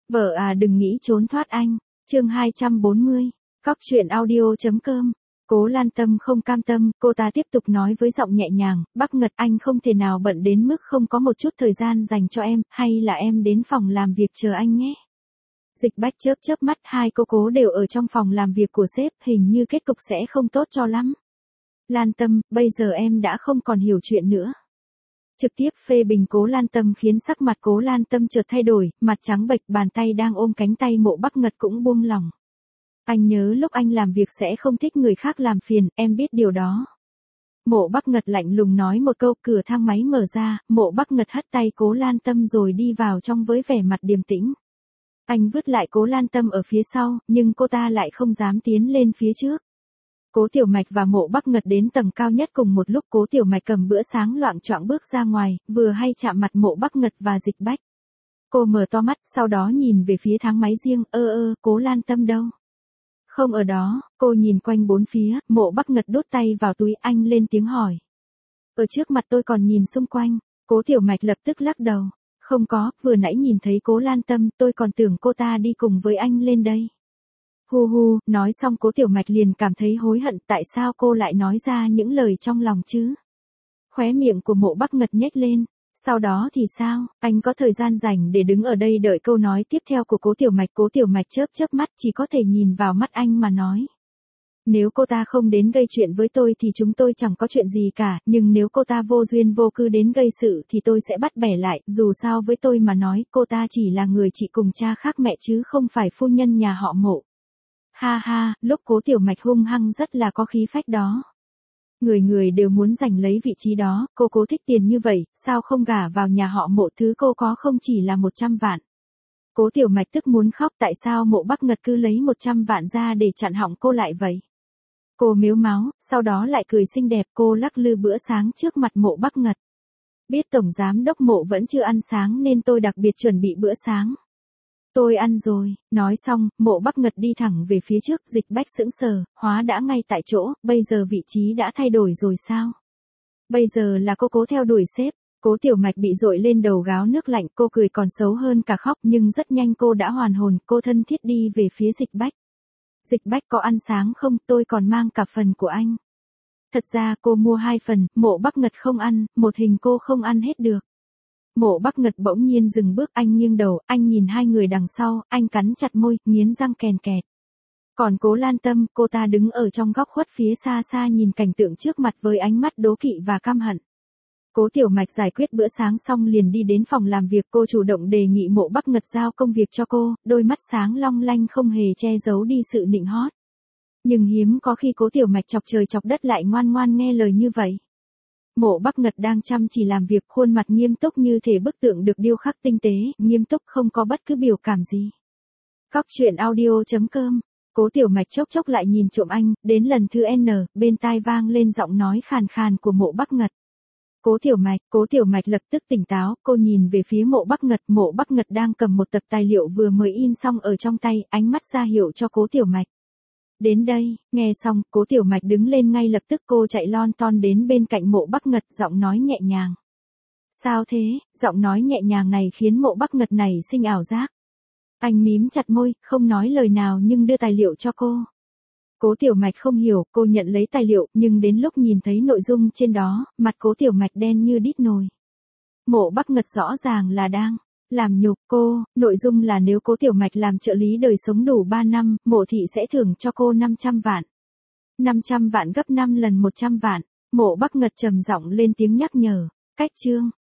Vợ à đừng nghĩ trốn thoát anh. Chương 240. Cóc truyện audio.com. Cố Lan Tâm không cam tâm, cô ta tiếp tục nói với giọng nhẹ nhàng, Bắc Ngật anh không thể nào bận đến mức không có một chút thời gian dành cho em, hay là em đến phòng làm việc chờ anh nhé. Dịch Bách chớp mắt, hai cô cố đều ở trong phòng làm việc của sếp, hình như kết cục sẽ không tốt cho lắm. Lan Tâm, bây giờ em đã không còn hiểu chuyện nữa. Trực tiếp phê bình Cố Lan Tâm khiến sắc mặt Cố Lan Tâm chợt thay đổi, mặt trắng bệch, bàn tay đang ôm cánh tay Mộ Bắc Ngật cũng buông lỏng. Anh nhớ lúc anh làm việc sẽ không thích người khác làm phiền, em biết điều đó. Mộ Bắc Ngật lạnh lùng nói một câu, cửa thang máy mở ra, Mộ Bắc Ngật hất tay Cố Lan Tâm rồi đi vào trong với vẻ mặt điềm tĩnh. Anh vứt lại Cố Lan Tâm ở phía sau, nhưng cô ta lại không dám tiến lên phía trước. Cố Tiểu Mạch và Mộ Bắc Ngật đến tầng cao nhất cùng một lúc. Cố Tiểu Mạch cầm bữa sáng loạng choạng bước ra ngoài, vừa hay chạm mặt Mộ Bắc Ngật và Dịch Bách. Cô mở to mắt, sau đó nhìn về phía thang máy riêng, Cố Lan Tâm đâu? Không ở đó. Cô nhìn quanh bốn phía, Mộ Bắc Ngật đút tay vào túi, anh lên tiếng hỏi. Ở trước mặt tôi còn nhìn xung quanh. Cố Tiểu Mạch lập tức lắc đầu. Không có, vừa nãy nhìn thấy Cố Lan Tâm, tôi còn tưởng cô ta đi cùng với anh lên đây. Hu, nói xong Cố Tiểu Mạch liền cảm thấy hối hận, tại sao cô lại nói ra những lời trong lòng chứ? Khóe miệng của Mộ Bắc Ngật nhếch lên. Sau đó thì sao, anh có thời gian rảnh để đứng ở đây đợi câu nói tiếp theo của Cố Tiểu Mạch. Cố Tiểu Mạch chớp mắt, chỉ có thể nhìn vào mắt anh mà nói. Nếu cô ta không đến gây chuyện với tôi thì chúng tôi chẳng có chuyện gì cả, nhưng nếu cô ta vô duyên vô cớ đến gây sự thì tôi sẽ bắt bẻ lại, dù sao với tôi mà nói, cô ta chỉ là người chị cùng cha khác mẹ chứ không phải phu nhân nhà họ Mộ. Ha, lúc Cố Tiểu Mạch hung hăng rất là có khí phách đó. Người đều muốn giành lấy vị trí đó, cô thích tiền như vậy, sao không gả vào nhà họ Mộ, thứ cô có không chỉ là 100 vạn. Cố Tiểu Mạch tức muốn khóc, tại sao Mộ Bắc Ngật cứ lấy 100 vạn ra để chặn họng cô lại vậy? Cô mếu máo, sau đó lại cười xinh đẹp, cô lắc lư bữa sáng trước mặt Mộ Bắc Ngật. Biết Tổng Giám Đốc Mộ vẫn chưa ăn sáng nên tôi đặc biệt chuẩn bị bữa sáng. Tôi ăn rồi. Nói xong, Mộ Bắc Ngật đi thẳng về phía trước. Dịch Bách sững sờ, hóa đã ngay tại chỗ, bây giờ vị trí đã thay đổi rồi sao? Bây giờ là cô cố theo đuổi sếp. Cố Tiểu Mạch bị dội lên đầu gáo nước lạnh, cô cười còn xấu hơn cả khóc, nhưng rất nhanh cô đã hoàn hồn, cô thân thiết đi về phía Dịch Bách. Dịch Bách có ăn sáng không, tôi còn mang cả phần của anh. Thật ra cô mua 2 phần, Mộ Bắc Ngật không ăn, một hình cô không ăn hết được. Mộ Bắc Ngật bỗng nhiên dừng bước, anh nghiêng đầu, anh nhìn hai người đằng sau, anh cắn chặt môi, nghiến răng kèn kẹt. Còn Cố Lan Tâm, cô ta đứng ở trong góc khuất phía xa nhìn cảnh tượng trước mặt với ánh mắt đố kỵ và căm hận. Cố Tiểu Mạch giải quyết bữa sáng xong liền đi đến phòng làm việc, cô chủ động đề nghị Mộ Bắc Ngật giao công việc cho cô, đôi mắt sáng long lanh không hề che giấu đi sự nịnh hót. Nhưng hiếm có khi Cố Tiểu Mạch chọc trời chọc đất lại ngoan ngoan nghe lời như vậy. Mộ Bắc Ngật đang chăm chỉ làm việc, khuôn mặt nghiêm túc như thể bức tượng được điêu khắc tinh tế, nghiêm túc không có bất cứ biểu cảm gì. Cóc truyện audio.com. Cố Tiểu Mạch chốc lại nhìn trộm anh, đến lần thứ N, bên tai vang lên giọng nói khàn khàn của Mộ Bắc Ngật. Cố Tiểu Mạch lập tức tỉnh táo, cô nhìn về phía Mộ Bắc Ngật. Mộ Bắc Ngật đang cầm một tập tài liệu vừa mới in xong ở trong tay, ánh mắt ra hiệu cho Cố Tiểu Mạch. Đến đây, nghe xong, Cố Tiểu Mạch đứng lên ngay lập tức, cô chạy lon ton đến bên cạnh Mộ Bắc Ngật, giọng nói nhẹ nhàng. Sao thế? Giọng nói nhẹ nhàng này khiến Mộ Bắc Ngật này sinh ảo giác. Anh mím chặt môi, không nói lời nào nhưng đưa tài liệu cho cô. Cố Tiểu Mạch không hiểu, cô nhận lấy tài liệu, nhưng đến lúc nhìn thấy nội dung trên đó, mặt Cố Tiểu Mạch đen như đít nồi. Mộ Bắc Ngật rõ ràng là đang làm nhục cô, nội dung là nếu Cố Tiểu Mạch làm trợ lý đời sống đủ 3 năm, Mộ thị sẽ thưởng cho cô 500 vạn. 500 vạn gấp 5 lần 100 vạn. Mộ Bắc Ngật trầm giọng lên tiếng nhắc nhở. Cách chương.